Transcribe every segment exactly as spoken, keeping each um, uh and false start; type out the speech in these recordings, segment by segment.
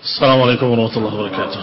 السلام عليكم ورحمة الله وبركاته.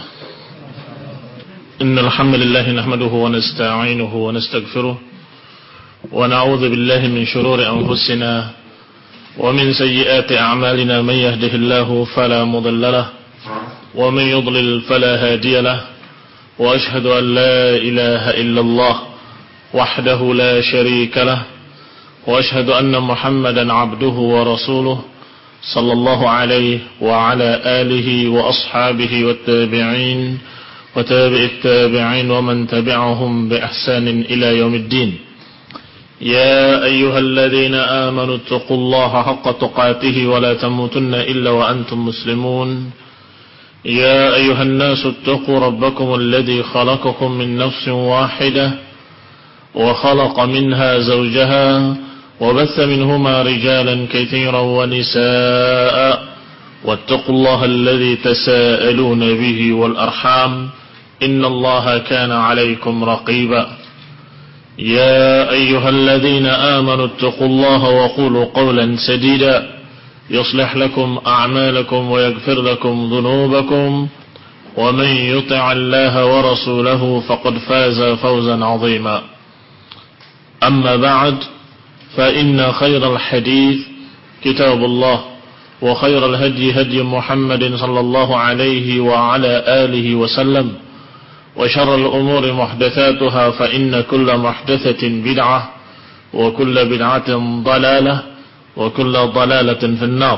إن الحمد لله نحمده ونستعينه ونستغفره ونعوذ بالله من شرور أنفسنا ومن سيئات أعمالنا. من يهده الله فلا مضل له ومن يضلل فلا هادي له وأشهد أن لا إله إلا الله وحده لا شريك له وأشهد أن محمدا عبده ورسوله صلى الله عليه وعلى آله وأصحابه والتابعين وتابع التابعين ومن تبعهم بإحسان إلى يوم الدين. يا أيها الذين آمنوا اتقوا الله حق تقاته ولا تموتن إلا وأنتم مسلمون. يا أيها الناس اتقوا ربكم الذي خلقكم من نفس واحدة وخلق منها زوجها وبث منهما رجالا كثيرا ونساء واتقوا الله الذي تساءلون به والأرحام إن الله كان عليكم رقيبا. يا أيها الذين آمنوا اتقوا الله وقولوا قولا سديدا يصلح لكم أعمالكم ويغفر لكم ذنوبكم ومن يطع الله ورسوله فقد فاز فوزا عظيما. أما بعد فإن خير الحديث كتاب الله وخير الهدي هدي محمد صلى الله عليه وعلى آله وسلم وشر الأمور محدثاتها فإن كل محدثة بدعة وكل بدعة ضلالة وكل ضلالة في النار.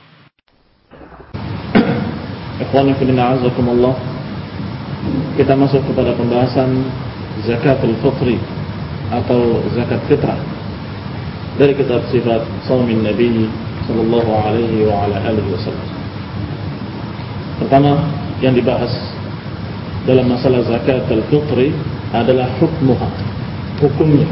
Ikhwani fillah azakumullah, kita masuk kepada pembahasan zakatul fitri atau zakat fitrah dari kitab sifat shaumin Nabi sallallahu alaihi wa ala alihi wasallam. Pertama yang dibahas dalam masalah zakat al-fitri adalah hukmuha, hukumnya.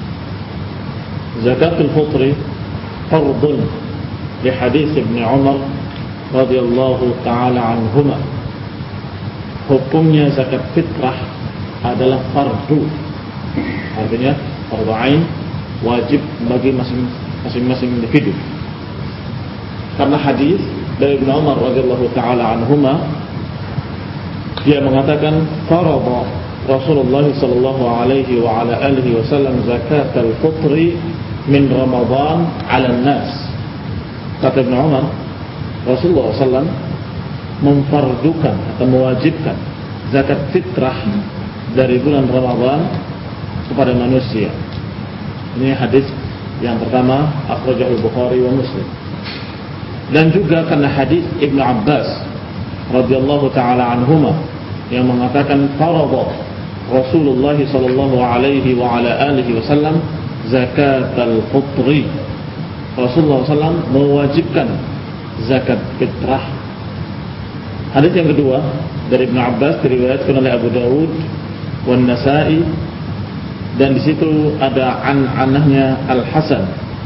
Zakatul fitri fardun di hadis Ibnu Umar radhiyallahu taala anhuma. Hukumnya zakat fitrah adalah fardu. Artinya fardu ain, wajib bagi masing-masing individu. Karena hadis dari Ibnu Umar radhiyallahu taala anhuma, dia mengatakan farada Rasulullah sallallahu alaihi wa ala alihi wasallam zakat al-fitri min Ramadan 'ala an-nas. Kata Ibnu Umar, Rasulullah sallallahu alaihi wasallam memfardukan atau mewajibkan zakat fitrah dari bulan Ramadan kepada manusia. Ini hadis yang pertama akhrajahu Bukhari wa Muslim. Dan juga karena hadis Ibnu Abbas radhiyallahu taala anhuma yang mengatakan farada Rasulullah sallallahu alaihi wa ala alihi wasallam zakatul fitri. Rasulullah sallallahu alaihi wasallam mewajibkan zakat fitrah. Hadis yang kedua dari Ibnu Abbas diriwayatkan oleh Abu Dawud wan Nasa'i, dan di situ ada an-anahnya Al-Hasan,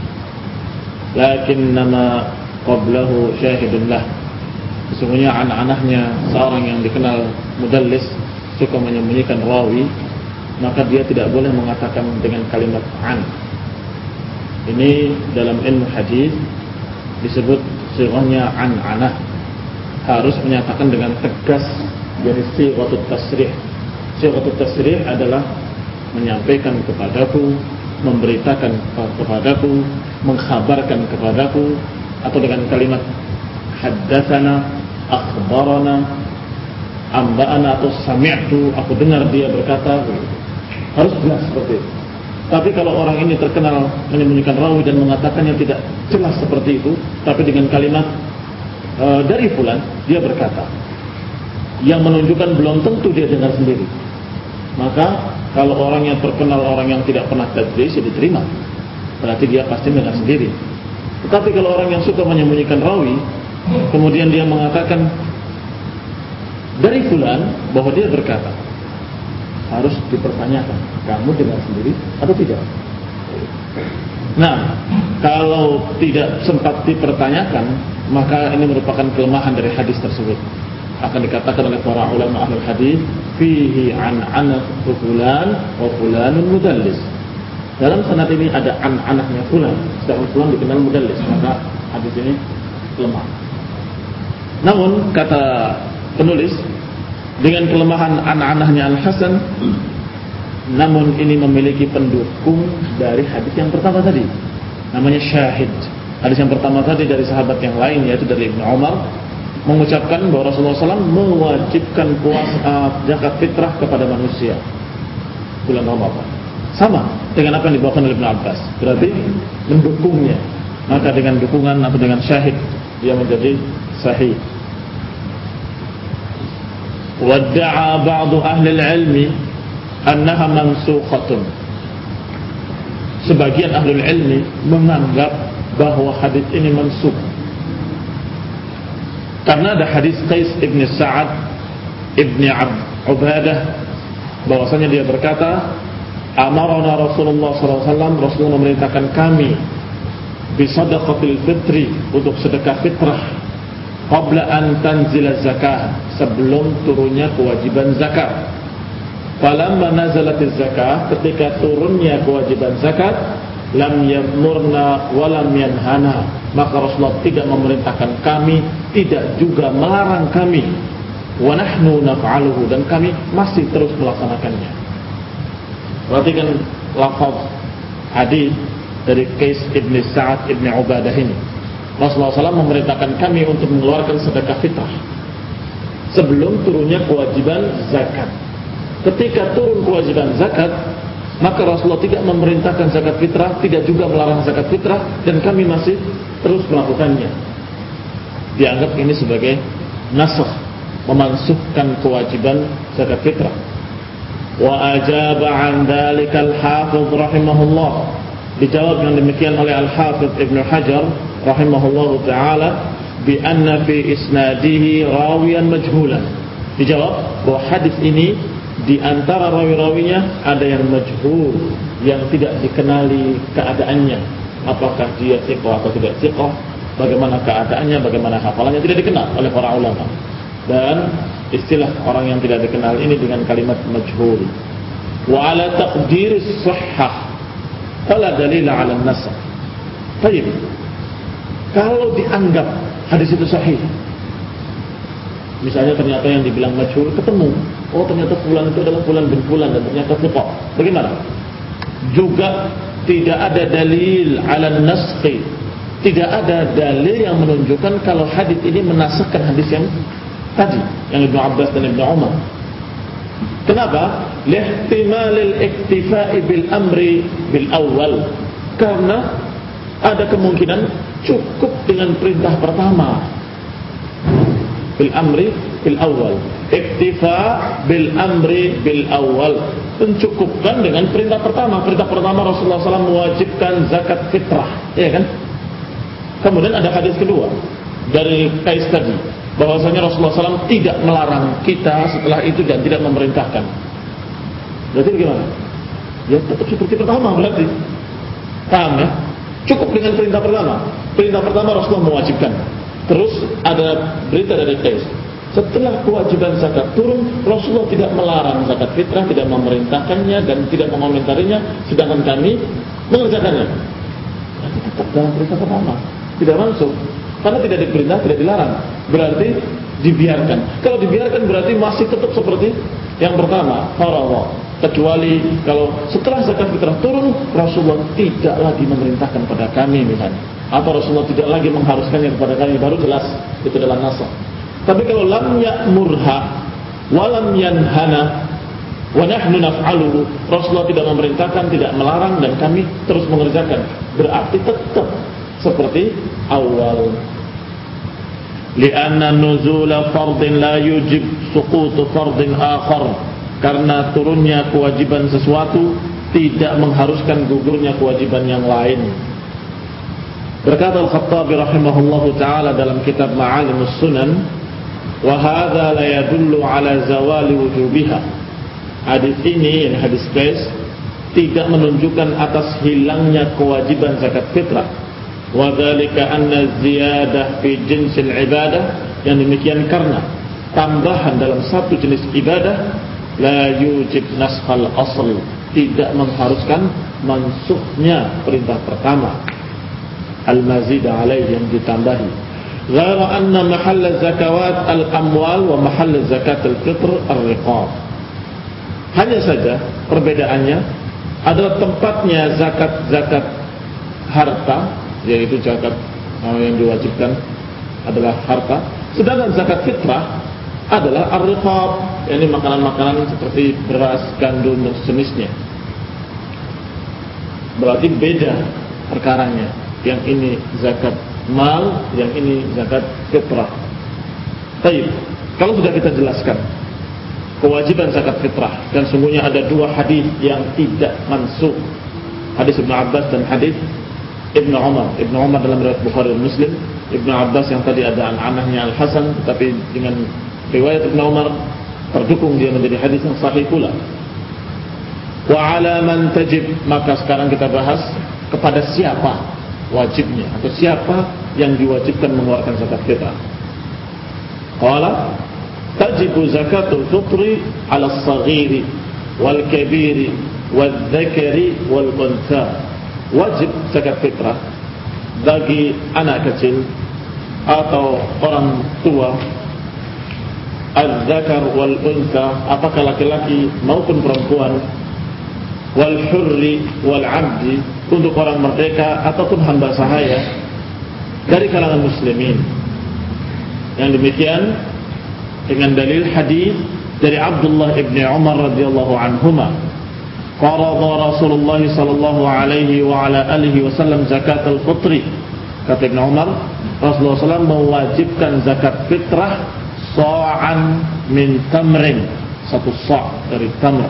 lakin nama qablahu syahidun lah. Sesungguhnya an-anahnya seorang yang dikenal mudallis, suka menyembunyikan rawi, maka dia tidak boleh mengatakan dengan kalimat an. Ini dalam ilmu hadis disebut sirahnya an-anah, harus menyatakan dengan tegas, jadi sirahut tasrih. Sirahut tasrih adalah menyampaikan kepadaku, memberitakan kepadaku, mengkhabarkan kepadaku, atau dengan kalimat haddatsana, akhbarana, amba'ana, atau sami'tu, aku dengar dia berkata. Harus jelas seperti itu. Tapi kalau orang ini terkenal menyembunyikan rawi dan mengatakannya tidak jelas seperti itu, tapi dengan kalimat e, dari fulan, dia berkata, yang menunjukkan belum tentu dia dengar sendiri. Maka kalau orang yang terkenal, orang yang tidak pernah tadlis, ya diterima, berarti dia pasti dengar sendiri. Tetapi kalau orang yang suka menyembunyikan rawi, kemudian dia mengatakan dari fulan bahwa dia berkata, harus dipertanyakan, kamu dengar sendiri atau tidak? Nah, kalau tidak sempat dipertanyakan, maka ini merupakan kelemahan dari hadis tersebut. Akan dikatakan oleh para ulama ahli hadis, fihi an-anah fulan wa fulanun mudallis. Dalam sanad ini ada an-anahnya fulan, sedangkan fulan dikenal mudallis, maka hadis ini lemah. Namun kata penulis, dengan kelemahan an-anahnya Al-Hasan, namun ini memiliki pendukung dari hadis yang pertama tadi, namanya syahid. Hadis yang pertama tadi dari sahabat yang lain, yaitu dari Ibnu Umar, mengucapkan bahwa Rasulullah shallallahu alaihi wasallam mewajibkan puasa zakat fitrah kepada manusia bulan Ramadan. Sama dengan apa yang dibawakan oleh Ibnu Abbas, berarti mendukungnya. Maka dengan dukungan atau dengan syahid dia menjadi sahih. Wadda'a ba'du ahli al-ilmi annaha mansukhatun. Sebagian ahli ilmi menganggap bahwa hadis ini mansukh, karena ada hadis Qais ibn Sa'ad ibn Ubadah bahwasanya dia berkata, amarana Rasulullah sallallahu alaihi wasallam, Rasulullah memerintahkan kami bisadaqatil fitri, untuk sedekah fitrah, qabla an tanzila zakah, sebelum turunnya kewajiban zakat. Falamma nazalatiz zakah, ketika turunnya kewajiban zakat, lam yamurna wa lam yanhana, maka Rasulullah tidak memerintahkan kami, tidak juga melarang kami. Wa nahnu naf'aluhu, dan kami masih terus melaksanakannya. Perhatikan lafaz hadis dari Qais ibn Sa'ad ibn Ubadah ini. Rasulullah shallallahu alaihi wasallam memerintahkan kami untuk mengeluarkan sedekah fitrah sebelum turunnya kewajiban zakat. Ketika turun kewajiban zakat, maka Rasulullah tidak memerintahkan zakat fitrah, tidak juga melarang zakat fitrah, dan kami masih terus melakukannya. Dianggap ini sebagai nasakh, memansuhkan kewajiban zakat fitrah. Wa ajaba an dzalika al-Hafiz rahimahullah, dijawab yang demikian oleh Al-Hafiz Ibnu Hajar rahimahullahu taala, bi anna fi isnadihi rawiyan majhulan. Dijawab bahwa hadis ini di antara rawi-rawinya ada yang majhul, yang tidak dikenali keadaannya, apakah dia thiqah atau tidak thiqah, bagaimana keadaannya, bagaimana hafalannya, tidak dikenal oleh para ulama. Dan istilah orang yang tidak dikenal ini dengan kalimat majhul. Wa ala taqdir as-sihhah fala dalil ala an-nasakh. Baik, kalau dianggap hadis itu sahih, misalnya ternyata yang dibilang majhul ketemu, oh ternyata fulan itu adalah fulan bin fulan dan ternyata thiqah, bagaimana? Juga tidak ada dalil ala an-naskh, tidak ada dalil yang menunjukkan kalau hadis ini menaskhkan hadis yang tadi, yang Ibnu Abbas dan Ibnu Umar. Kenapa? Lihtimalil iktifa'i bil amri bil awal, karena ada kemungkinan cukup dengan perintah pertama, bil amri bil awal, iktifa bil amri bil awal, mencukupkan dengan perintah pertama. Perintah pertama Rasulullah shallallahu alaihi wasallam mewajibkan zakat fitrah, ya kan? Kemudian ada hadis kedua dari Qais tadi, bahwasanya Rasulullah shallallahu alaihi wasallam tidak melarang kita setelah itu dan tidak memerintahkan. Berarti bagaimana? Ya tetap seperti pertama berarti. Paham ya? Cukup dengan perintah pertama. Perintah pertama Rasulullah mewajibkan. Terus ada berita dari Qais, setelah kewajiban zakat turun, Rasulullah tidak melarang zakat fitrah, tidak memerintahkannya dan tidak mengomentarinya, sedangkan kami mengerjakannya. Berarti tetap dalam perintah pertama, tidak masuk. Karena tidak diperintah, tidak dilarang, berarti dibiarkan. Kalau dibiarkan berarti masih tetap seperti yang pertama, faradha. Kecuali kalau setelah zakat fitrah turun, Rasulullah tidak lagi memerintahkan pada kami misalnya, atau Rasulullah tidak lagi mengharuskannya kepada kami, baru jelas itu adalah nasakh. Tapi kalau lam ya'murha wa lam yanhana wa nahnu naf'aluhu, Rasulullah tidak memerintahkan, tidak melarang, dan kami terus mengerjakan, berarti tetap seperti awal. Lianna nuzula fardin la yujib suqutu fardin akhar, karena turunnya kewajiban sesuatu tidak mengharuskan gugurnya kewajiban yang lain. Berkata Al-Khattabi rahimahullahu ta'ala dalam kitab Ma'alimus Sunan, wa hadza la yadullu ala zawali wujubiha. Hadis ini, yang hadis Qais, tidak menunjukkan atas hilangnya kewajiban zakat fitrah. Wa dzalika anna ziyadah fi jinsil ibadah, yang demikian karena tambahan dalam satu jenis ibadah la yujib naskhal asl, tidak mengharuskan mansukhnya perintah pertama, al-mazid alaih, yang ditambahi. Ghaira anna mahall zakawat al-amwal wa mahall zakat al-fitr ar-riqab. Hanya saja perbedaannya adalah tempatnya zakat-zakat harta, yaitu zakat yang diwajibkan adalah harta, sedangkan zakat fitrah adalah ar-riqab, yakni makanan-makanan seperti beras, gandum dan sejenisnya. Berarti beda perkaranya. Yang ini zakat mal, yang ini zakat fitrah. Baik, kalau sudah kita jelaskan kewajiban zakat fitrah, dan sungguhnya ada dua hadis yang tidak mansukh, hadis Ibnu Abbas dan hadis Ibnu Umar. Ibnu Umar dalam riwayat Bukhari dan Muslim, Ibnu Abbas yang tadi ada an-anahnya al-Hasan, tetapi dengan riwayat Ibnu Umar terdukung dia menjadi hadis yang sahih pula. Wa ala man tajib, maka sekarang kita bahas kepada siapa wajibnya atau siapa yang diwajibkan mengeluarkan zakat fitrah. Qala tajibu zakatul fitri ala as-saghiri wal kabiri wal dzakari wal untha. Wajib zakat fitrah bagi anak kecil atau orang tua, az-zakar wal untha, apakah laki-laki maupun perempuan, wal hurri wal abdi, untuk orang merdeka ataupun hamba sahaya dari kalangan muslimin. Yang demikian dengan dalil hadis dari Abdullah ibn Umar radhiyallahu anhuma, qarada Rasulullah sallallahu alaihi wa ala alihi wasallam zakat al-fitri. Kata Ibn Umar, Rasulullah sallallahu alaihi wasallam mewajibkan zakat fitrah sa'an min tamrin, satu sa' dari tamr,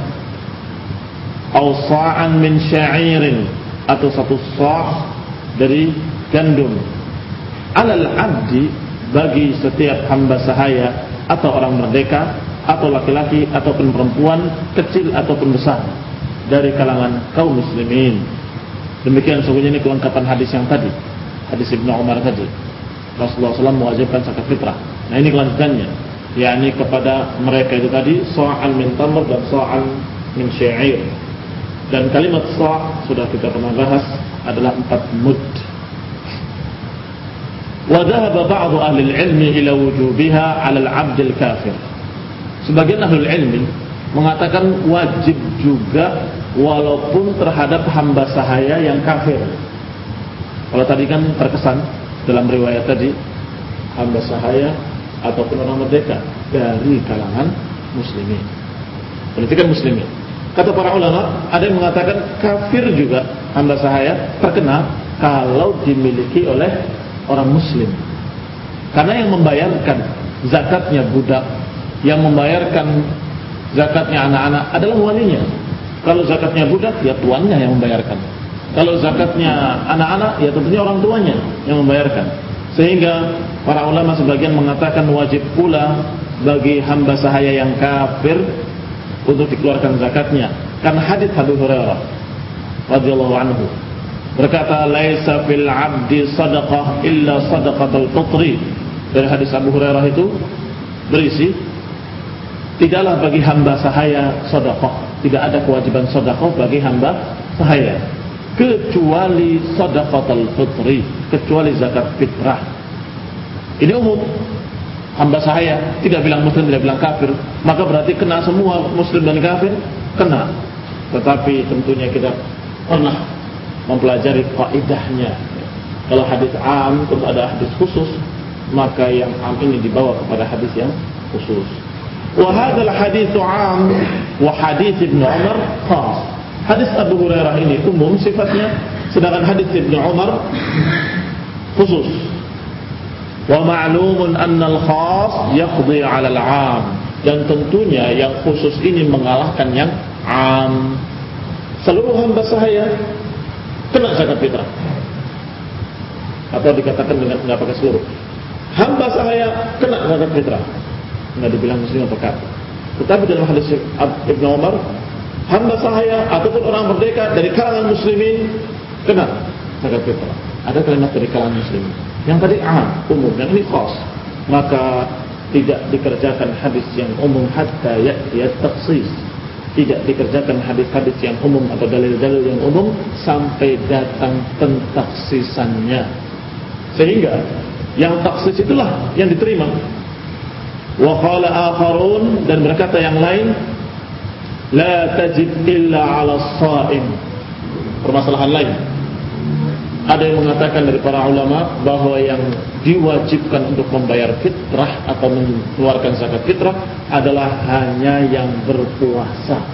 atau sa'an min sya'irin, atau satu sa' dari gandum, alal abdi, bagi setiap hamba sahaya atau orang merdeka atau laki-laki ataupun perempuan, kecil ataupun besar dari kalangan kaum muslimin. Demikian sungguhnya ini kelengkapan hadis yang tadi, hadis Ibnu Umar tadi. Rasulullah sallallahu alaihi wasallam mewajibkan zakat fitrah. Nah ini kelanjutannya, yakni kepada mereka itu tadi sa'an min tamr dan sa'an min sya'ir. Dan kalimat sa' sudah kita pernah bahas adalah empat mud. Wa dhahaba ba'du ahli al-ilmi ila wujubiha 'ala al-'abd al-kafir. Sebagian ahli ilmi mengatakan wajib juga walaupun terhadap hamba sahaya yang kafir. Kalau tadi kan terkesan dalam riwayat tadi hamba sahaya ataupun orang merdeka dari kalangan muslimin. Berarti kan muslimin. Kata para ulama, ada yang mengatakan kafir juga hamba sahaya terkena kalau dimiliki oleh orang muslim. Karena yang membayarkan zakatnya budak, yang membayarkan zakatnya anak-anak adalah walinya. Kalau zakatnya budak, ya tuannya yang membayarkan. Kalau zakatnya anak-anak, ya tentunya orang tuanya yang membayarkan. Sehingga para ulama sebagian mengatakan wajib pula bagi hamba sahaya yang kafir untuk dikeluarkan zakatnya. Karena hadits Abu Hurairah radhiyallahu anhu berkata, laisa fil 'abdi shadaqah illa shadaqatul fitri. Dari hadis Abu Hurairah itu berisi, tidaklah bagi hamba sahaya sedekah, tidak ada kewajiban sedekah bagi hamba sahaya kecuali shadaqatul fitri, kecuali zakat fitrah. Ini umum. Hamba sahaya tidak bilang muslim, tidak bilang kafir, maka berarti kena semua, muslim dan kafir kena. Tetapi tentunya kita pernah mempelajari kaidahnya. Kalau hadis am terus ada hadis khusus, maka yang am ini dibawa kepada hadis yang khusus. Wa hadzal hadits am wa hadits Ibnu Umar khas. Hadis Abu Hurairah ini umum sifatnya, sedangkan hadis Ibnu Umar khusus. Wa ma'lumun anna al-khas yaqdi 'ala al-'am. Dan tentunya yang khusus ini mengalahkan yang am. Seluruh hamba sahaya kena zakat fitrah. Atau dikatakan dengan enggak pakai seluruh. Hamba sahaya kena zakat fitrah. Enggak dibilang muslim atau kafir. Tetapi dalam hadis Ibnu Umar, hamba sahaya ataupun orang merdeka dari kalangan muslimin kena zakat fitrah. Ada kalimat dari kalangan muslimin. Yang tadi am, umum, dan ini khas. Maka tidak dikerjakan hadis yang umum hatta ya'ti at-takhsis. Tidak dikerjakan hadis-hadis yang umum atau dalil-dalil yang umum sampai datang pentakhsisannya. Sehingga Yang taksis itulah yang diterima. Wa qala akharun, dan berkata yang lain, la tajib illa 'ala as-sha'im. Permasalahan lain. Ada yang mengatakan dari para ulama bahwa yang diwajibkan untuk membayar fitrah atau mengeluarkan zakat fitrah adalah hanya yang berpuasa.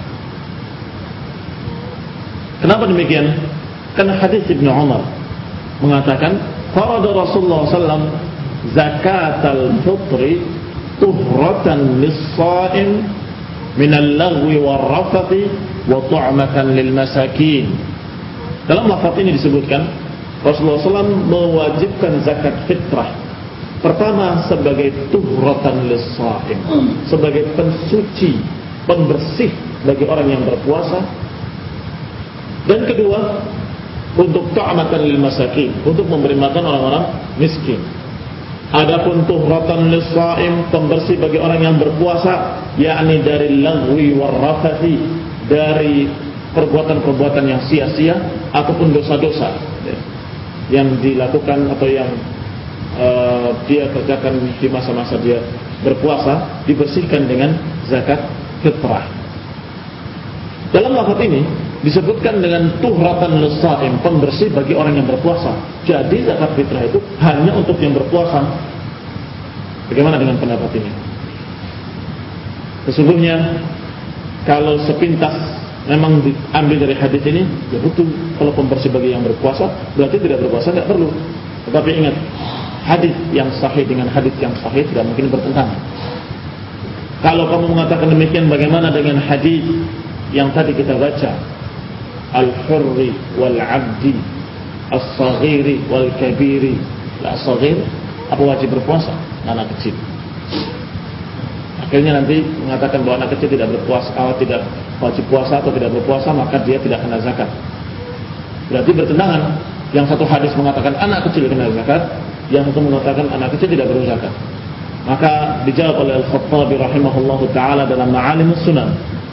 Kenapa demikian? Karena hadis Ibnu Umar mengatakan, farada Rasulullah sallallahu alaihi wasallam zakatal fitri tuhratan lis-sha'im min al-laghwi war-rafathi wa tu'matan lil masakin. Dalam lafaz ini disebutkan Rasulullah shallallahu alaihi wasallam mewajibkan zakat fitrah. Pertama sebagai tuhratan lis-sha'im, sebagai pensuci, pembersih bagi orang yang berpuasa. Dan kedua, untuk ta'matan lil masakin, untuk memberi makan orang-orang miskin. Adapun tuhratan lis-sha'im, pembersih bagi orang yang berpuasa, yakni dari lagwi war-rafathi, dari perbuatan-perbuatan yang sia-sia ataupun dosa-dosa yang dilakukan atau yang uh, dia kerjakan di masa-masa dia berpuasa, dibersihkan dengan zakat fitrah. Dalam lafaz ini disebutkan dengan tuhratan lis-sha'im, pembersih bagi orang yang berpuasa. Jadi zakat fitrah itu hanya untuk yang berpuasa. Bagaimana dengan pendapat ini? Sesungguhnya kalau sepintas memang diambil dari hadis ini, ya betul, kalau pembersih bagi yang berpuasa, berarti tidak berpuasa tidak perlu. Tetapi ingat, hadis yang sahih dengan hadis yang sahih tidak mungkin bertentangan. Kalau kamu mengatakan demikian, bagaimana dengan hadis yang tadi kita baca, al-hurri wal-abdi, as-saghiri wal-kabiri? La as-saghir, apa wajib berpuasa? Anak kecil. Akhirnya nanti mengatakan bahwa anak kecil tidak berpuasa, kalau tidak wajib puasa atau tidak berpuasa, maka dia tidak kena zakat. Berarti bertentangan. Yang satu hadis mengatakan anak kecil kena zakat, yang satu mengatakan anak kecil tidak perlu zakat. Maka dijawab oleh Al-Khattabi rahimahullahu ta'ala dalam Ma'alimus Sunan.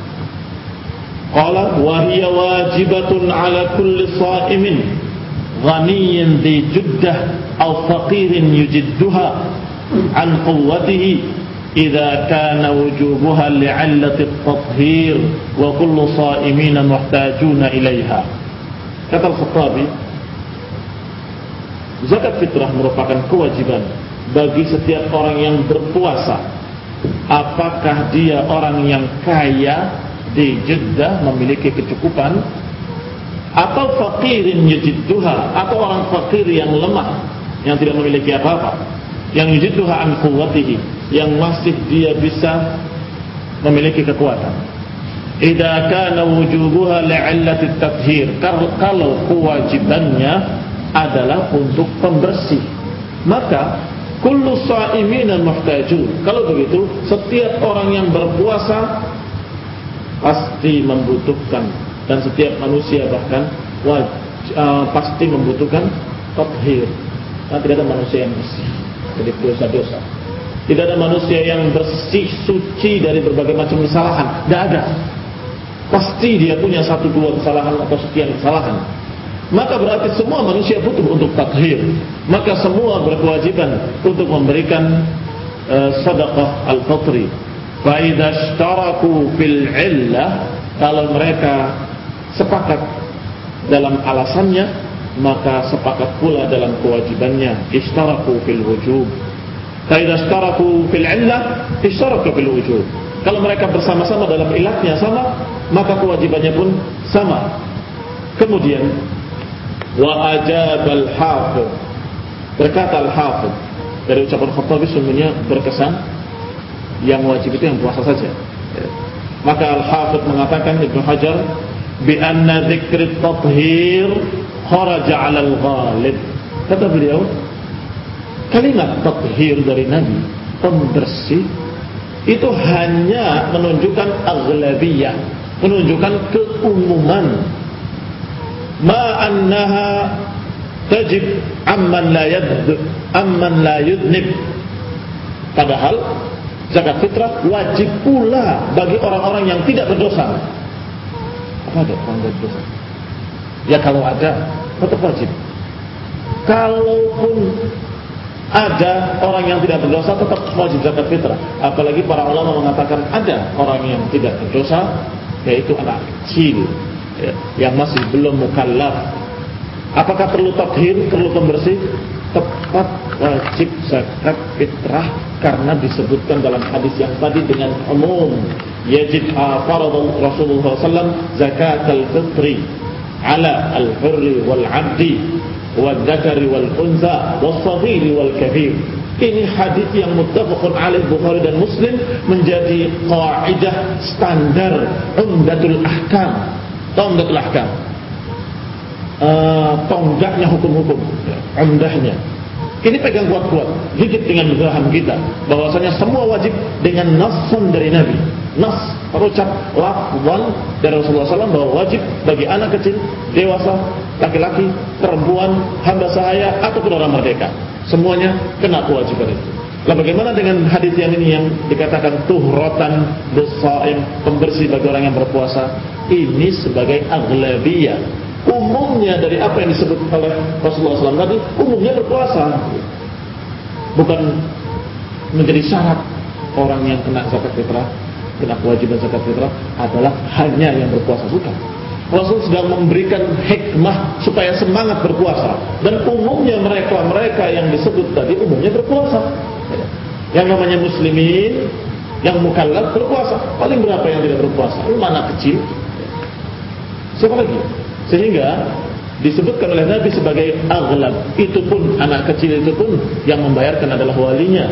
Qala wa hiya wajibatun ala kulli sha'imin ghaniyyin dhi juddah aw faqirin yujidduha an quwwatihi idza kana wujubuha li'illati at-tathhir wa kullu sha'imina muhtajuna ilaiha. Kata Al-Khattabi, zakat fitrah merupakan kewajiban bagi setiap orang yang berpuasa, apakah dia orang yang kaya di Jeddah memiliki kecukupan, atau fakirin yajidduha, atau orang fakir yang lemah yang tidak memiliki apa-apa, yang yajidduha an quwwatihi, yang masih dia bisa memiliki kekuatan. Idza kana wujubuha li'illati at-tathhir, kalau kewajibannya adalah untuk pembersih, maka kullu sha'imina muhtajun. Kalau begitu, setiap orang yang berpuasa pasti membutuhkan, dan setiap manusia bahkan waj, uh, pasti membutuhkan tathhir. Karena tidak ada manusia yang bersih dari dosa-dosa. Tidak ada manusia yang bersih, suci dari berbagai macam kesalahan. Tidak ada. Pasti dia punya satu dua kesalahan atau sekian kesalahan. Maka berarti semua manusia butuh untuk tathhir. Maka semua berkewajiban untuk memberikan uh, sedekah al-fitri. Fa idza ishtaraku fil illah, kalau mereka sepakat dalam alasannya, maka sepakat pula dalam kewajibannya. Ishtaraku fil wujub. Fa idza ishtaraku fil illah, ishtaraku fil wujub. Kalau mereka bersama-sama dalam ilatnya sama, maka kewajibannya pun sama. Kemudian wa ajab al-hafidh, berkata al-hafidh, dari ucapan Khattabi sungguhnya berkesan, yang wajib itu yang puasa saja. Maka al-hafidh mengatakan, Ibnu Hajar, bi anna dzikr at-tathhir kharaja 'ala al-ghalib. Kata beliau, kalimat tathhir dari Nabi, pembersih, itu hanya menunjukkan aghlabiyah, menunjukkan keumuman. Ma annaha tajib amman la yad amman la yudnib. Padahal zakat fitrah wajib pula bagi orang-orang yang tidak berdosa. Apa ada orang berdosa? Ya kalau ada, tetap wajib. Kalaupun ada orang yang tidak berdosa tetap wajib zakat fitrah. Apalagi para ulama mengatakan ada orang yang tidak berdosa, yaitu anak kecil ya, yang masih belum mukallaf. Apakah perlu tathir, perlu pembersih? Tepat wajib zakat fitrah karena disebutkan dalam hadis yang tadi dengan umum. Yajib faradul Rasulullah sallallahu alaihi wasallam zakatul fitri ala al-hurri wal-'abdi wal-dzakari wal-unsa was-saghiri wal-kabir. Ini hadis yang muttafaqun alaih Bukhari dan Muslim, menjadi kaidah standar umdatul ahkam. Umdatul ahkam. Uh, tonggaknya hukum-hukum, umdahnya. Ini pegang kuat-kuat, gigit dengan paham kita bahwasanya semua wajib dengan nasan dari Nabi. Nas, terucap lafzan dari Rasulullah sallallahu alaihi wasallam bahwa wajib bagi anak kecil, dewasa, laki-laki, perempuan, hamba sahaya ataupun orang merdeka. Semuanya kena kewajiban itu. Lah bagaimana dengan hadis yang ini yang dikatakan tuhratan lis-shaim, pembersih bagi orang yang berpuasa? Ini sebagai aghlabiyah. Umumnya dari apa yang disebut oleh Rasulullah sallallahu alaihi wasallam tadi, umumnya berpuasa. Bukan menjadi syarat orang yang kena zakat fitrah, kena kewajiban zakat fitrah adalah hanya yang berpuasa, bukan. Rasul sedang memberikan hikmah supaya semangat berpuasa. Dan umumnya mereka-mereka yang disebut tadi umumnya berpuasa. Yang namanya muslimin, yang mukallaf berpuasa. Paling berapa yang tidak berpuasa? Itu anak kecil. Siapa lagi? Sehingga disebutkan oleh Nabi sebagai aghlab. Itu pun anak kecil itu pun yang membayarkan adalah walinya.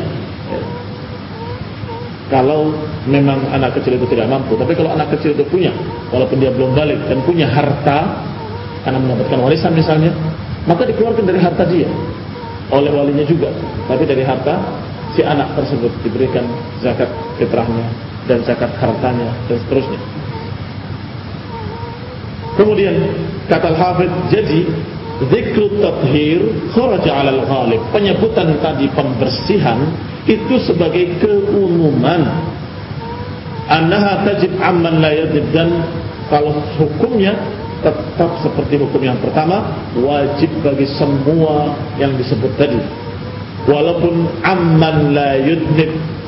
Kalau memang anak kecil itu tidak mampu. Tapi kalau anak kecil itu punya, walaupun dia belum balik dan punya harta karena mendapatkan warisan misalnya, maka dikeluarkan dari harta dia oleh walinya juga. Tapi dari harta si anak tersebut diberikan zakat fitrahnya dan zakat hartanya dan seterusnya. Kemudian kata Al-Hafidz, jadi zikru tathhir kharaja 'ala al-ghalib. Penyebutan tadi pembersihan itu sebagai keumuman. Annaha tajib 'amman la yajib, dan kalau hukumnya tetap seperti hukum yang pertama, wajib bagi semua yang disebut tadi. Walaupun 'amman la yudnib,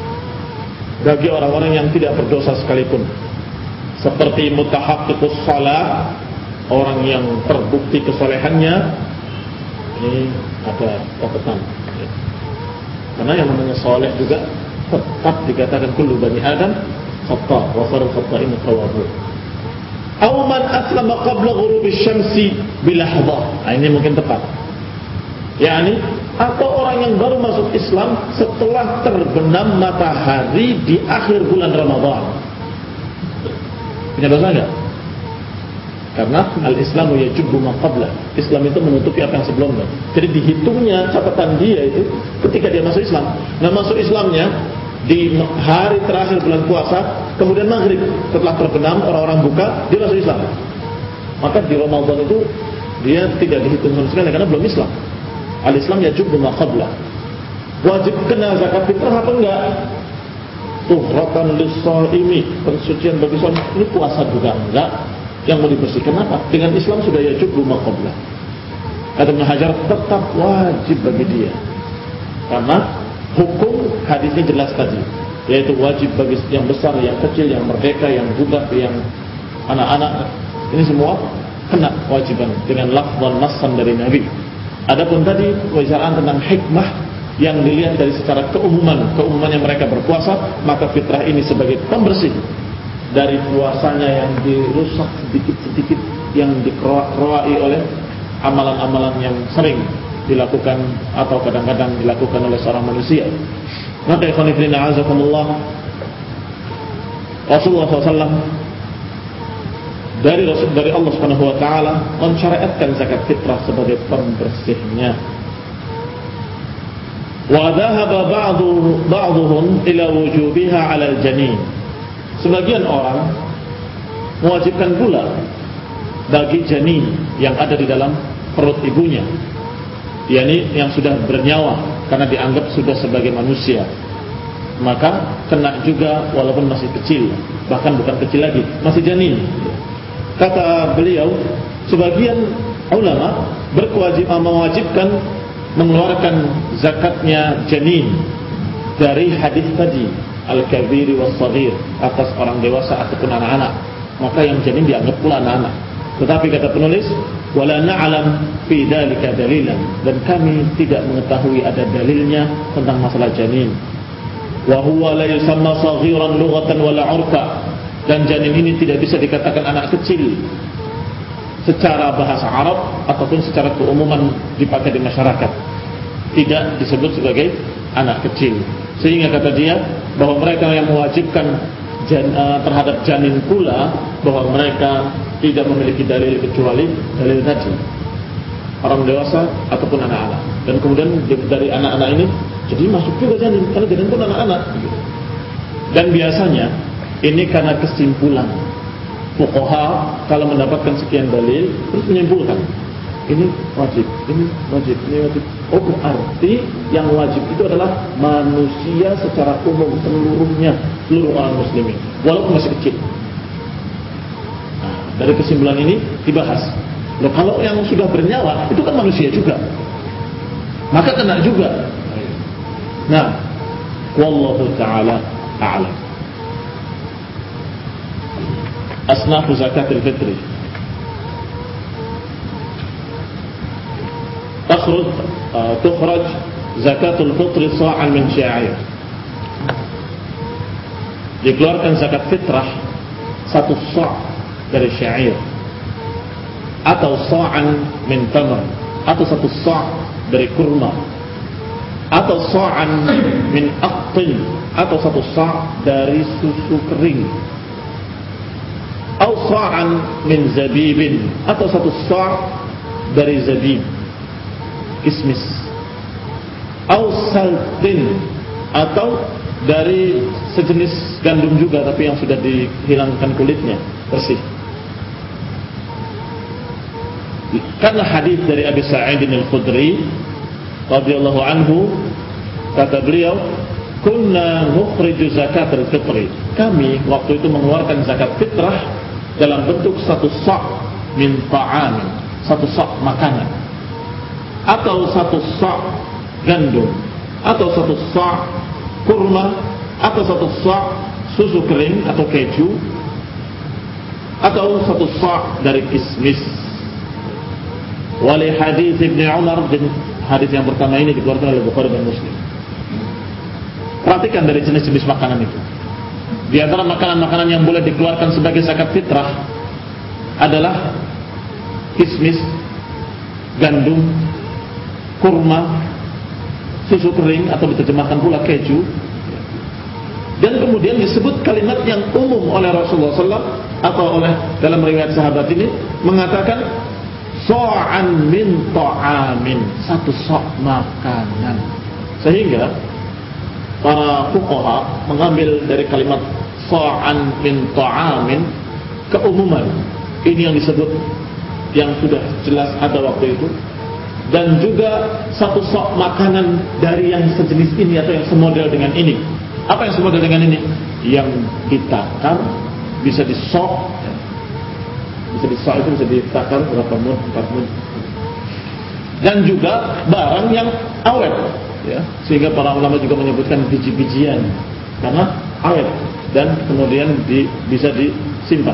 bagi orang-orang yang tidak berdosa sekalipun. Seperti mutahaqqiqus shalah, orang yang terbukti kesolehannya, ini ada catatan. Karena yang namanya soleh juga tetap dikatakan kullu bani Adam khata' wa khairul khata'in tawwabun. Aw man aslama qabla ghurubi syamsi bilahdah. Nah, ini mungkin tepat. yakni atau orang yang baru masuk Islam setelah terbenam matahari di akhir bulan Ramadan. Punya dosa enggak? Karena al-Islamu yajubu ma qabla. Islam itu menutupi apa yang sebelumnya. Jadi dihitungnya catatan dia itu ketika dia masuk Islam. Nah, masuk Islamnya di hari terakhir bulan puasa, kemudian maghrib setelah terbenam orang-orang buka, dia masuk Islam. Maka di Ramadan itu dia tidak dihitung sama sekali karena belum Islam. Al-Islam yajubu ma qabla. Wajib kena zakat fitrah apa enggak? Tuhratan lis-shaimi, pensucian bagi shaim. Ini puasa juga enggak? Yang mau dibersihkan apa? Dengan Islam sudah yajubu ma qabla. Kata Ibnu Hajar, tetap wajib bagi dia. Karena hukum hadisnya jelas tadi, yaitu wajib bagi yang besar, yang kecil, yang merdeka, yang budak, yang anak-anak. Ini semua kena kewajiban dengan lafzan nassan dari Nabi. Adapun tadi pembicaraan tentang hikmah yang dilihat dari secara keumuman, keumumannya mereka berpuasa, maka fitrah ini sebagai pembersih dari puasanya yang dirusak sedikit-sedikit, yang dikeroai oleh amalan-amalan yang sering dilakukan atau kadang-kadang dilakukan oleh seorang manusia. Maka ikhwan fillah azakumullah, Rasulullah shallallahu alaihi wasallam dari Rasul dari Allah Subhanahu wa taala mensyariatkan zakat fitrah sebagai pembersihnya. Wa dhahaba ba'du ba'dhum ila wujubiha 'ala al-janin. Sebagian orang mewajibkan pula bagi janin yang ada di dalam perut ibunya, yakni yang sudah bernyawa karena dianggap sudah sebagai manusia, maka kena juga walaupun masih kecil, bahkan bukan kecil lagi, masih janin. Kata beliau, sebagian ulama berkewajiban mewajibkan mengeluarkan zakatnya janin dari hadis tadi al-kabiri was-saghir, atas orang dewasa ataupun anak-anak, maka yang janin dianggap pula anak-anak. Tetapi kata penulis, wala na'lam fi dzalika dalilan, dan kami tidak mengetahui ada dalilnya tentang masalah janin. Wa huwa la yusamma saghiran lughatan wala 'urfa, dan janin ini tidak bisa dikatakan anak kecil secara bahasa Arab ataupun secara keumuman dipakai di masyarakat, tidak disebut sebagai anak kecil. Sehingga kata dia bahwa mereka yang mewajibkan jan, uh, terhadap janin pula, bahwa mereka tidak memiliki dalil kecuali dalil tadi, orang dewasa ataupun anak-anak. Dan kemudian dari anak-anak ini jadi masuk juga janin, karena janin pun anak-anak. Dan biasanya ini karena kesimpulan fuqaha, kalau mendapatkan sekian dalil terus menyimpulkan ini wajib, ini wajib, ini wajib. Oh, berarti yang wajib itu adalah manusia secara umum, seluruhnya, seluruh orang muslimin, walaupun masih kecil. Nah, dari kesimpulan ini dibahas, loh, kalau yang sudah bernyawa itu kan manusia juga, maka kena juga. Nah, wallahu ta'ala a'lam. Asnafu zakatul fitri. Takhruj uh, tukhraj zakatul fitri sa'an min sya'ir. Dikeluarkan zakat fitrah satu sa' dari syair, atau sa'an min tamr, atau satu sa' dari kurma, atau sa'an min aqtin, atau satu sa' dari susu kering, atau sa'an min zabibin, atau satu sa' dari zabib, kismis, atau saltin, atau dari sejenis gandum juga tapi yang sudah dihilangkan kulitnya bersih. Karena hadis dari Abi Sa'id Al-Khudri radhiyallahu anhu, kata beliau, kunna nukhriju zakat al-fitri, kami waktu itu mengeluarkan zakat fitrah dalam bentuk satu sa' min ta'am, satu sa' makanan, atau satu sa' gandum, atau satu sa' kurma, atau satu sa' susu kering atau keju, atau satu sa' dari kismis. Wali hadis Ibnu Umar, dan hadis yang pertama ini dikeluarkan oleh Bukhari dan Muslim. Perhatikan dari jenis-jenis makanan itu. Di antara makanan-makanan yang boleh dikeluarkan sebagai zakat fitrah adalah kismis, gandum, kurma, susu kering atau diterjemahkan pula keju. Dan kemudian disebut kalimat yang umum oleh Rasulullah shallallahu alaihi wasallam, atau oleh dalam riwayat sahabat ini mengatakan sa'an min ta'amin, satu sa' makanan. Sehingga para fuqaha mengambil dari kalimat sa'an min ta'amin keumuman. Ini yang disebut, yang sudah jelas ada waktu itu. Dan juga satu sa' makanan dari yang sejenis ini atau yang semodel dengan ini. Apa yang semodel dengan ini? Yang ditakar, bisa disok, bisa disok itu bisa ditakar berapa mud, empat mud. Dan juga barang yang awet, ya. Sehingga para ulama juga menyebutkan biji-bijian karena awet dan kemudian di, bisa disimpan.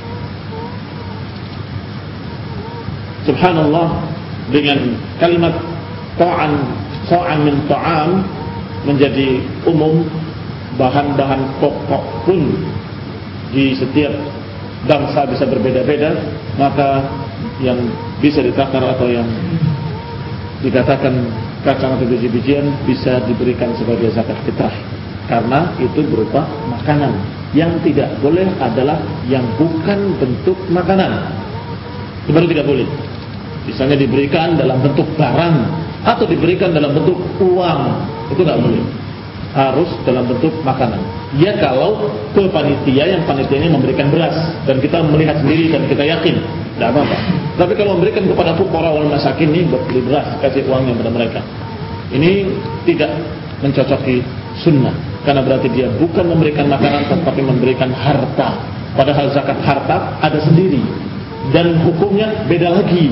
Subhanallah, dengan kalimat ta'an, sa'an min ta'am menjadi umum, bahan-bahan pokok pun di setiap bangsa bisa berbeda-beda, maka yang bisa ditakar atau yang dikatakan kacang atau biji-bijian bisa diberikan sebagai zakat fitrah, karena itu berupa makanan. Yang tidak boleh adalah yang bukan bentuk makanan, itu baru tidak boleh. Misalnya diberikan dalam bentuk barang atau diberikan dalam bentuk uang, itu tidak boleh. Harus dalam bentuk makanan. Ya kalau ke panitia, yang panitia ini memberikan beras dan kita melihat sendiri dan kita yakin, tidak apa-apa. Tapi kalau memberikan kepada fuqara wal masakin ini, buat beli beras, kasih uangnya kepada mereka, ini tidak mencocoki sunnah, karena berarti dia bukan memberikan makanan tetapi memberikan harta. Padahal zakat harta ada sendiri dan hukumnya beda lagi.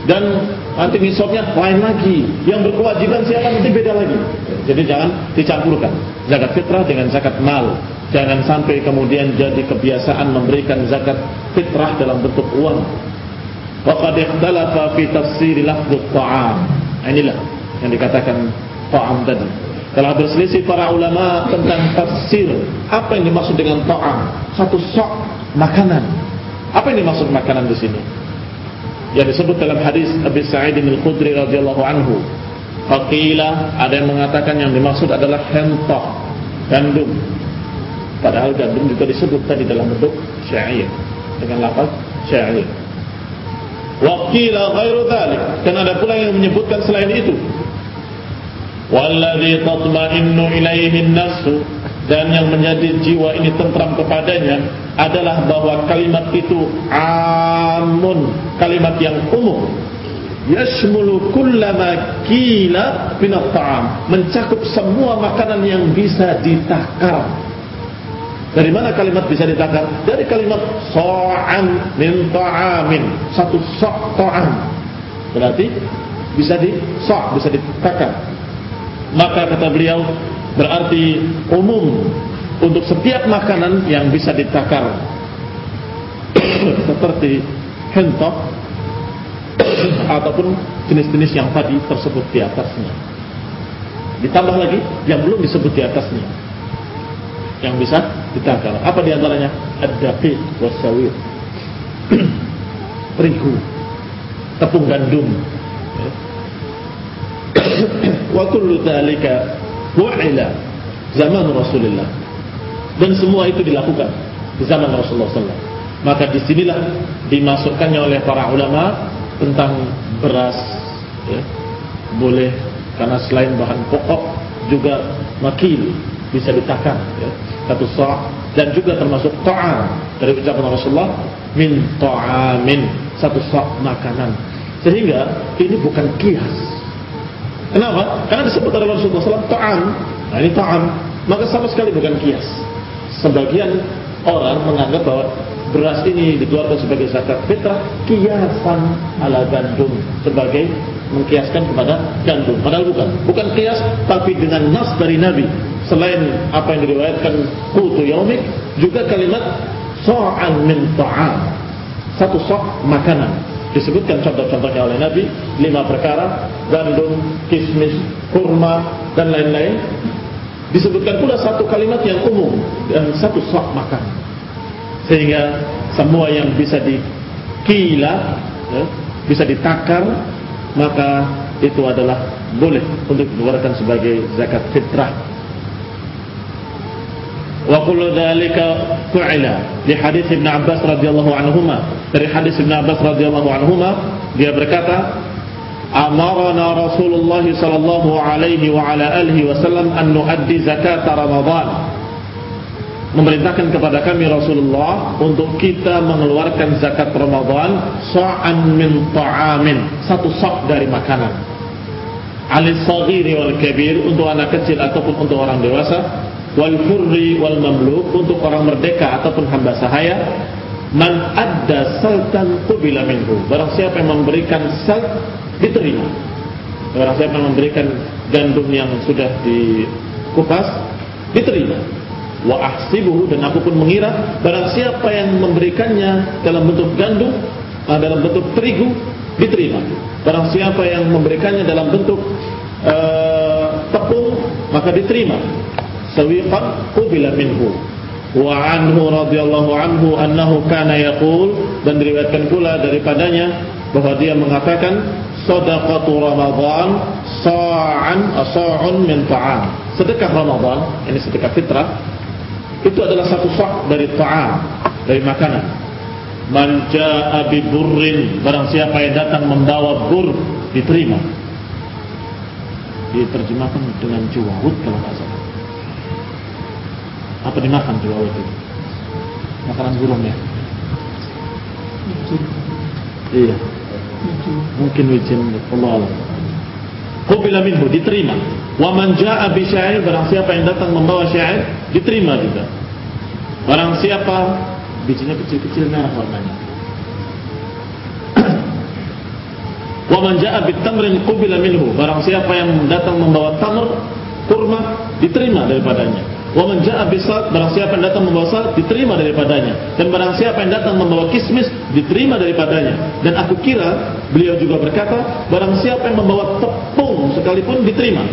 dan nanti nisabnya lain lagi, yang berkewajiban siapa nanti beda lagi. Jadi jangan dicampurkan zakat fitrah dengan zakat mal. Jangan sampai kemudian jadi kebiasaan memberikan zakat fitrah dalam bentuk uang. Wa qad ikhtalafa fi tafsir lafdz ta'am. Inilah yang dikatakan ta'am tadi. Telah berselisih para ulama tentang tafsir apa yang dimaksud dengan ta'am. Satu sok makanan. Apa yang dimaksud makanan di sini? Yang disebut dalam hadis Abi Sa'id Al-Khudri radhiyallahu anhu. Faqila, ada yang mengatakan yang dimaksud adalah hentah, gandum. Padahal gandum juga disebut tadi dalam bentuk sya'ir dengan lafaz sya'ir. Waqila ghairu dzalik, dan ada pula yang menyebutkan selain itu. Walladzi tatma'innu ilaihi an-nafsu, dan yang menjadi jiwa ini tentram kepadanya adalah bahwa kalimat itu amun, kalimat yang umum, yashmulu kullama kila min at-ta'am, mencakup semua makanan yang bisa ditakar. Dari mana kalimat bisa ditakar? Dari kalimat sa'an min ta'amin, satu sa' ta'am, berarti bisa di sa', bisa ditakar. Maka kata beliau, berarti umum untuk setiap makanan yang bisa ditakar seperti hentok ataupun jenis-jenis yang tadi tersebut di atasnya. Ditambah lagi yang belum disebut di atasnya yang bisa ditakar. Apa diantaranya? Ad-daqiq was-sawir, terigu, tepung gandum. Wa kullu dzalika wa'ila zaman Rasulullah, dan semua itu dilakukan di zaman Rasulullah sallallahu alaihi wasallam. Maka disinilah dimasukkannya oleh para ulama tentang beras, ya, boleh karena selain bahan pokok juga makil, bisa ditakar, ya, satu sa', dan juga termasuk ta'am dari ucapan Rasulullah, min ta'amin, satu sa' makanan. Sehingga ini bukan kias. Kenapa? Karena disebut oleh Rasulullah sallallahu alaihi wasallam ta'am. Nah, ini ta'am, maka sama sekali bukan kias. Sebagian orang menganggap bahwa beras ini dikeluarkan sebagai zakat fitrah kiasan ala gandum, sebagai mengkiaskan kepada gandum. Padahal bukan, bukan kias, tapi dengan nas dari Nabi. Selain apa yang diriwayatkan qutu yaumik, juga kalimat sa'an min ta'am, satu sa' makanan. Disebutkan contoh-contohnya oleh Nabi, lima perkara, gandum, kismis, kurma, dan lain-lain. Disebutkan pula satu kalimat yang umum dan satu sa' makan. Sehingga semua yang bisa dikila, ya, bisa ditakar, maka itu adalah boleh untuk dikeluarkan sebagai zakat fitrah. Wa kullu dzalika fu'ila di hadis Ibnu Abbas radhiyallahu anhuma. Dari hadis Ibnu Abbas radhiyallahu anhuma, dia berkata, amarna Rasulullah sallallahu alaihi wa ala alihi wasallam an nuaddi zakat Ramadan. Memerintahkan kepada kami Rasulullah untuk kita mengeluarkan zakat Ramadan sa'an min ta'amin, satu sa' dari makanan. Alis saghiri wal kabir, untuk anak kecil ataupun untuk orang dewasa, wal hurri wal mamluk, untuk orang merdeka ataupun hamba sahaya. Man adda saltan qubila minhu, barang siapa yang memberikan salt diterima. Barang siapa yang memberikan gandum yang sudah dikupas diterima. Wa ahsibuhu, dan aku pun mengira barang siapa yang memberikannya dalam bentuk gandum, dalam bentuk terigu, diterima. Barang siapa yang memberikannya dalam bentuk uh, tepung, maka diterima. Sawiqan qubila minhu. Wa anhu radhiyallahu anhu annahu kana yaqul, dan diriwayatkan pula daripadanya bahwa dia mengatakan, sadaqatu Ramadan sa'an sa'un min ta'am. Sedekah Ramadan, ini sedekah fitrah, itu adalah satu sa' dari ta'am, dari makanan. Man jaa'a bi burrin, barang siapa yang datang membawa bur, diterima. Diterjemahkan dengan juwawud kalau enggak salah. Apa dimakan juwawud itu? Makanan burung ya? Iya. Mungkin wijen, Allah Allah. Qubila minhu, diterima. Wa man jaa'a bi sya'ir, barang siapa yang datang membawa sya'ir, diterima juga. Barang siapa, bijinya kecil-kecil merah warnanya. Wa man jaa'a bitamrin qubila minhu. Barang siapa yang datang membawa tamr, kurma, diterima daripadanya. Wa man jaa'a bisat, barang siapa yang datang membawa sal, diterima daripadanya. Dan barang siapa yang datang membawa kismis, diterima daripadanya. Dan aku kira beliau juga berkata, barang siapa yang membawa tepung sekalipun diterima.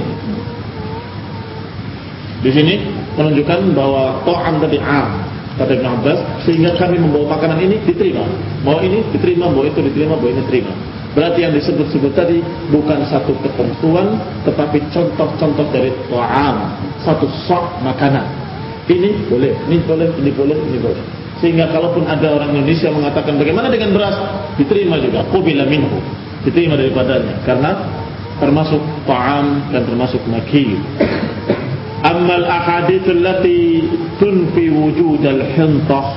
Di sini menunjukkan bahwa ta'am tadi am, kata Ibn Abbas, sehingga kami membawa makanan ini diterima. Mau ini diterima, mau itu diterima, mau ini diterima. Berarti yang disebut-sebut tadi bukan satu ketentuan, tetapi contoh-contoh dari ta'am, satu sok makanan. Ini boleh, ini boleh, ini boleh, ini boleh. Sehingga kalaupun ada orang Indonesia mengatakan bagaimana dengan beras, diterima juga, qubila minhu, diterima daripadanya, karena termasuk ta'am dan termasuk makil. Ammal ahaditsul lati tunfi wujudal hintah,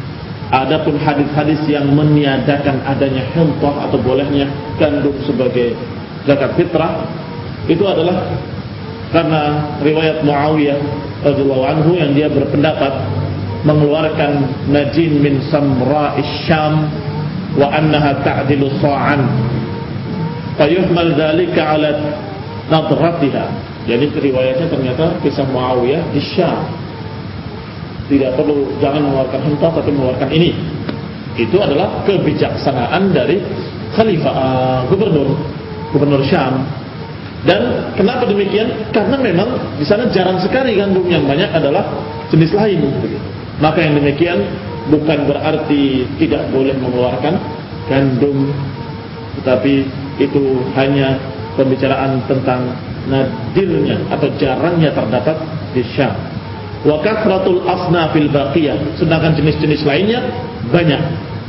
adapun hadis-hadis yang meniadakan adanya hintah atau bolehnya gandum sebagai zakat fitrah, itu adalah karena riwayat Muawiyah radhiyallahu anhu yang dia berpendapat mengeluarkan najin min samra'is syam wa annaha ta'dilu sa'an fayuhmal dzalika 'ala nadratiha. Jadi riwayatnya ternyata kisah Muawiyah di Syam. Tidak perlu, jangan mengeluarkan hintah, tapi mengeluarkan ini. Itu adalah kebijaksanaan dari Khalifah uh, Gubernur Gubernur Syam. Dan kenapa demikian? Karena memang di sana jarang sekali gandum, yang banyak adalah jenis lain. Maka yang demikian bukan berarti tidak boleh mengeluarkan gandum, tetapi itu hanya pembicaraan tentang nadirnya atau jarangnya terdapat di Syam. Wa kathratul asnafil baqiyah, sedangkan jenis-jenis lainnya banyak.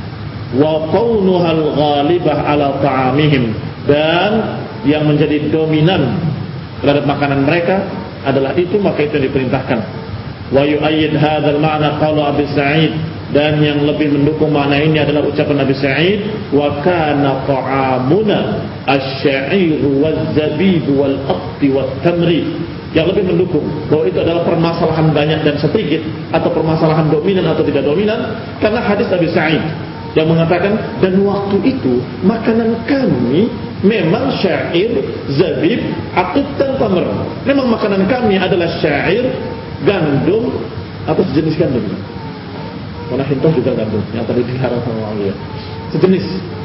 Wa qawnuhal ghalibah ala ta'amihim, dan yang menjadi dominan terhadap makanan mereka adalah itu, maka itu yang diperintahkan. Wa yu'ayyid hadzal ma'na qaulu Abi Sa'id, dan yang lebih mendukung makna ini adalah ucapan Nabi Sa'id, wa kana ta'amuna asy-sya'ir waz-zabib wal-aqti wat-tamri, yang lebih mendukung bahwa itu adalah permasalahan banyak dan sedikit, atau permasalahan dominan atau tidak dominan, karena hadis Nabi Sa'id yang mengatakan, dan waktu itu makanan kami memang syair, zabib, aqit dan tamr. Memang makanan kami adalah syair, gandum atau sejenis gandum. Karena hintah juga gandum yang tadi dilarang sama Muawiyah, sejenis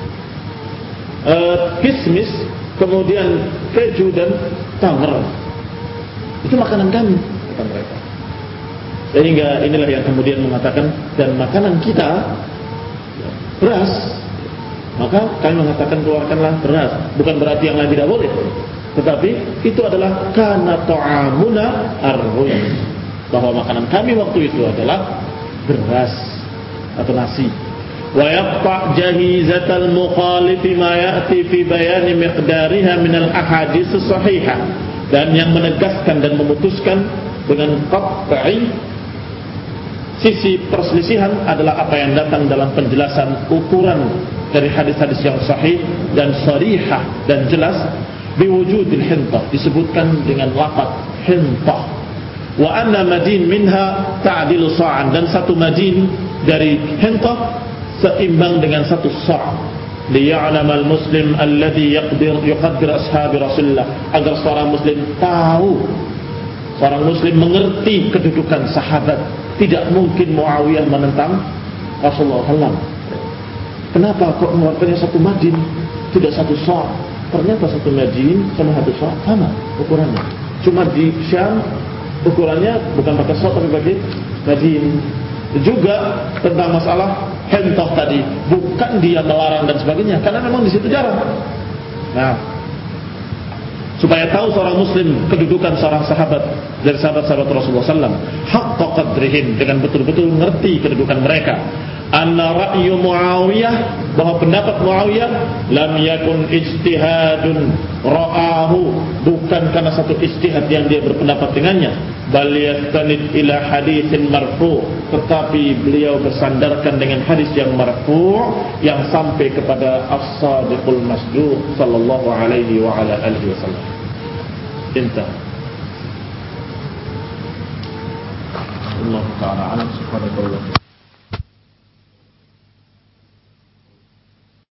uh, kismis, kemudian keju dan tamr. Itu makanan kami, kata mereka. Sehingga inilah yang kemudian mengatakan, dan makanan kita beras, maka kami mengatakan keluarkanlah beras. Bukan berarti yang lain tidak boleh, tetapi itu adalah kana ta'amuna arrun, bahwa makanan kami waktu itu adalah beras atau nasi. Wa yaqta' jahizatal mukhalif ma ya'ti fi bayani miqdariha min al ahadits as-sahihah, dan yang menegaskan dan memutuskan dengan qat'i sisi perselisihan adalah apa yang datang dalam penjelasan ukuran dari hadis-hadis yang sahih dan sharihah dan jelas. Biwujudil hintah, disebutkan dengan lafaz hintah. Wa anna madin minha ta'dilu sa'an, dan satu madin dari hintah seimbang dengan satu sa'. Liya'lamal muslim alladhi yaqdir yuqaddir ashabi Rasulullah, agar seorang muslim tahu, seorang muslim mengerti kedudukan sahabat. Tidak mungkin Muawiyah menentang Rasulullah sallallahu alaihi wasallam. Kenapa kok mengeluarkannya satu madin, tidak satu sa'? Ternyata satu madin sama satu sa' sama ukurannya. Cuma di Syam ukurannya bukan pakai sa' tapi pakai madin. Juga tentang masalah hintah tadi, bukan dia melarang dan sebagainya, karena memang di situ jarang. Nah, supaya tahu seorang muslim kedudukan seorang sahabat dari sahabat-sahabat Rasulullah sallallahu alaihi wasallam, haqqa qadrihim, dengan betul-betul mengerti kedudukan mereka. Anna ra'yu Muawiyah, bahwa pendapat Muawiyah lam yakun ijtihadun ra'ahu, bukan karena satu ijtihad yang dia berpendapat dengannya, bal yastanid ila haditsin marfu', tetapi beliau bersandarkan dengan hadis yang marfu' yang sampai kepada as-sadiqul masduq sallallahu alaihi wa ala alihi wasallam. Inta Allah ta'ala alam subhanahu wa ta'ala.